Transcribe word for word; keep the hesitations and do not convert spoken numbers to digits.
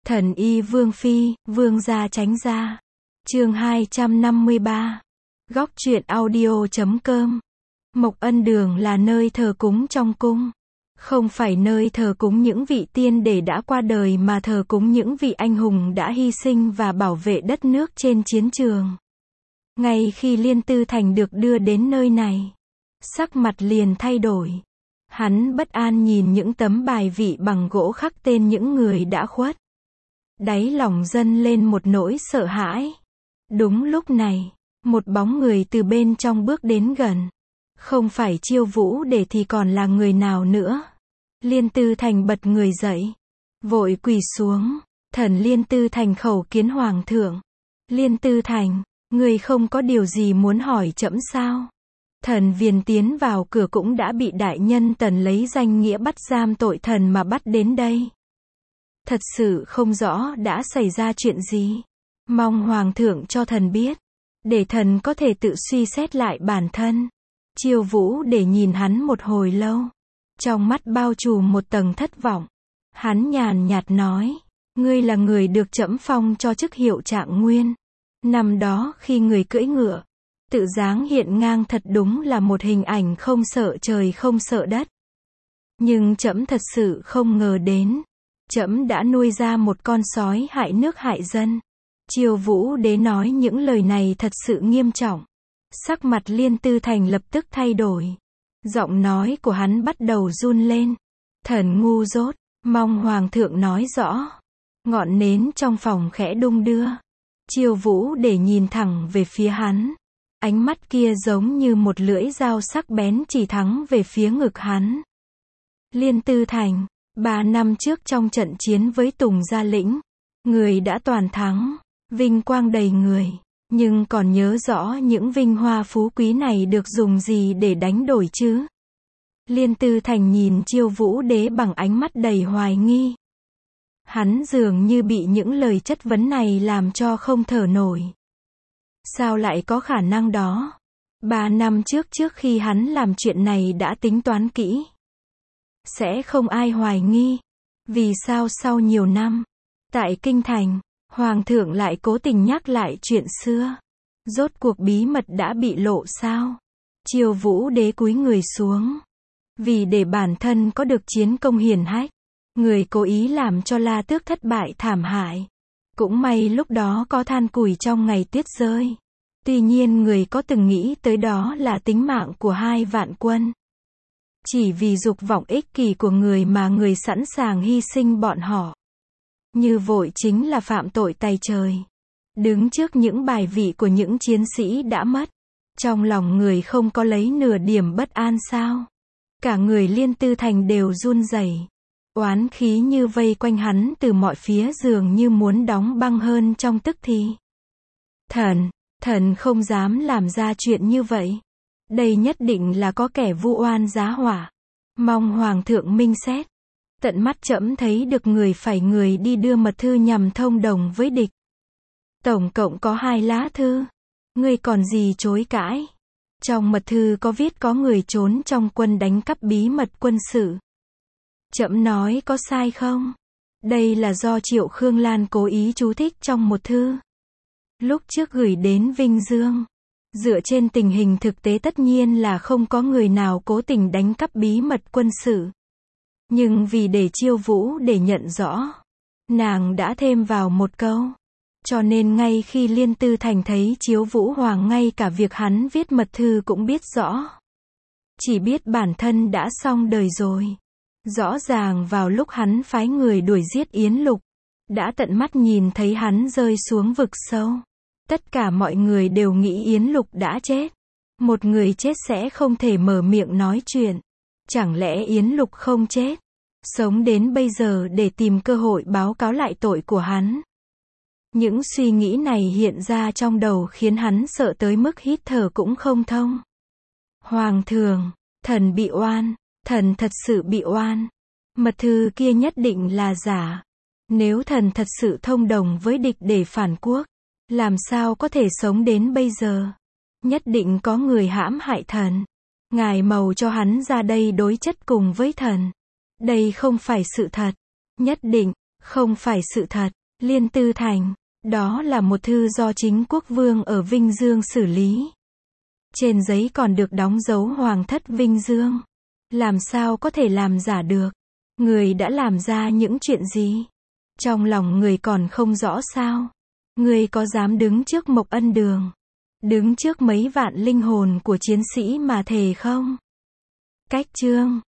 Thần y Vương Phi, Vương gia tránh gia. Chương hai trăm năm mươi ba. Góc truyện audio chấm com. Mộc Ân Đường là nơi thờ cúng trong cung. Không phải nơi thờ cúng những vị tiên để đã qua đời mà thờ cúng những vị anh hùng đã hy sinh và bảo vệ đất nước trên chiến trường. Ngay khi Liên Tư Thành được đưa đến nơi này, sắc mặt liền thay đổi. Hắn bất an nhìn những tấm bài vị bằng gỗ khắc tên những người đã khuất. Đáy lòng dâng lên một nỗi sợ hãi. Đúng lúc này, một bóng người từ bên trong bước đến gần. Không phải Chiêu Vũ Để thì còn là người nào nữa. Liên Tư Thành bật người dậy, vội quỳ xuống. Thần Liên Tư Thành khẩu kiến hoàng thượng. Liên Tư Thành, người không có điều gì muốn hỏi trẫm sao? Thần Viền tiến vào cửa cũng đã bị đại nhân Tần lấy danh nghĩa bắt giam tội thần mà bắt đến đây. Thật sự không rõ đã xảy ra chuyện gì. Mong hoàng thượng cho thần biết, để thần có thể tự suy xét lại bản thân. Chiêu Vũ Để nhìn hắn một hồi lâu, trong mắt bao trùm một tầng thất vọng. Hắn nhàn nhạt nói, ngươi là người được trẫm phong cho chức hiệu Trạng Nguyên. Năm đó khi người cưỡi ngựa, tự dáng hiện ngang thật đúng là một hình ảnh không sợ trời không sợ đất. Nhưng trẫm thật sự không ngờ đến, trẫm đã nuôi ra một con sói hại nước hại dân. Chiêu Vũ Đế nói những lời này thật sự nghiêm trọng. Sắc mặt Liên Tư Thành lập tức thay đổi. Giọng nói của hắn bắt đầu run lên. Thần ngu dốt, mong hoàng thượng nói rõ. Ngọn nến trong phòng khẽ đung đưa. Chiêu Vũ Để nhìn thẳng về phía hắn. Ánh mắt kia giống như một lưỡi dao sắc bén chỉ thẳng về phía ngực hắn. Liên Tư Thành, ba năm trước trong trận chiến với Tùng Gia Lĩnh, người đã toàn thắng, vinh quang đầy người, nhưng còn nhớ rõ những vinh hoa phú quý này được dùng gì để đánh đổi chứ? Liên Tư Thành nhìn Chiêu Vũ Đế bằng ánh mắt đầy hoài nghi. Hắn dường như bị những lời chất vấn này làm cho không thở nổi. Sao lại có khả năng đó? Ba năm trước trước khi hắn làm chuyện này đã tính toán kỹ. Sẽ không ai hoài nghi. Vì sao sau nhiều năm, tại Kinh Thành, Hoàng thượng lại cố tình nhắc lại chuyện xưa? Rốt cuộc bí mật đã bị lộ sao? Chiêu Vũ Đế cúi người xuống. Vì để bản thân có được chiến công hiển hách, người cố ý làm cho La Tước thất bại thảm hại. Cũng may lúc đó có than củi trong ngày tuyết rơi. Tuy nhiên người có từng nghĩ tới đó là tính mạng của hai vạn quân. Chỉ vì dục vọng ích kỷ của người mà người sẵn sàng hy sinh bọn họ. Như vậy chính là phạm tội tày trời. Đứng trước những bài vị của những chiến sĩ đã mất, trong lòng người không có lấy nửa điểm bất an sao? Cả người Liên Tư Thành đều run rẩy. Oán khí như vây quanh hắn từ mọi phía dường như muốn đóng băng hơn trong tức thì. Thần, thần không dám làm ra chuyện như vậy. Đây nhất định là có kẻ vu oan giá họa. Mong hoàng thượng minh xét. Tận mắt trẫm thấy được người phải người đi đưa mật thư nhằm thông đồng với địch. Tổng cộng có hai lá thư. Ngươi còn gì chối cãi? Trong mật thư có viết có người trốn trong quân đánh cắp bí mật quân sự. Trẫm nói có sai không? Đây là do Triệu Khương Lan cố ý chú thích trong một thư. Lúc trước gửi đến Vinh Dương. Dựa trên tình hình thực tế tất nhiên là không có người nào cố tình đánh cắp bí mật quân sự. Nhưng vì để Chiêu Vũ để nhận rõ, nàng đã thêm vào một câu. Cho nên ngay khi Liên Tư Thành thấy Chiêu Vũ Hoàng ngay cả việc hắn viết mật thư cũng biết rõ. Chỉ biết bản thân đã xong đời rồi. Rõ ràng vào lúc hắn phái người đuổi giết Yến Lục, đã tận mắt nhìn thấy hắn rơi xuống vực sâu. Tất cả mọi người đều nghĩ Yến Lục đã chết. Một người chết sẽ không thể mở miệng nói chuyện. Chẳng lẽ Yến Lục không chết? Sống đến bây giờ để tìm cơ hội báo cáo lại tội của hắn. Những suy nghĩ này hiện ra trong đầu khiến hắn sợ tới mức hít thở cũng không thông. Hoàng thượng, thần bị oan, thần thật sự bị oan. Mật thư kia nhất định là giả. Nếu thần thật sự thông đồng với địch để phản quốc, làm sao có thể sống đến bây giờ? Nhất định có người hãm hại thần. Ngài mầu cho hắn ra đây đối chất cùng với thần. Đây không phải sự thật. Nhất định, không phải sự thật. Liên Tư Thành. Đó là một thư do chính quốc vương ở Vinh Dương xử lý. Trên giấy còn được đóng dấu Hoàng thất Vinh Dương. Làm sao có thể làm giả được? Người đã làm ra những chuyện gì? Trong lòng người còn không rõ sao? Người có dám đứng trước Mộc Ân Đường, đứng trước mấy vạn linh hồn của chiến sĩ mà thề không? Cách chương